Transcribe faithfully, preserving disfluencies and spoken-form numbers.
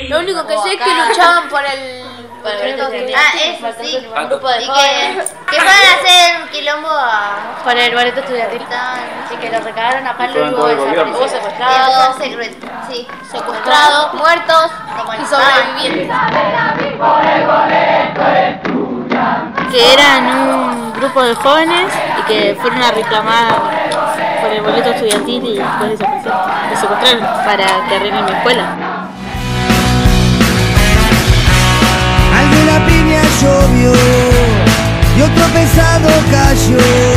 Lo único que sé es que luchaban por el... Por el ah, eso sí. Un grupo de y jóvenes. que, que van a hacer un quilombo a... Por el boleto estudiantil. Sí, que lo recabaron a palo y hubo gobierno. hubo secuestrados, Sí. secuestrados, muertos y sobrevivientes. Que eran un grupo de jóvenes y que fueron a reclamar por el boleto estudiantil y después desaparecieron. Los secuestraron para que arreglen mi escuela. Al de la piña llovió y otro pesado cayó.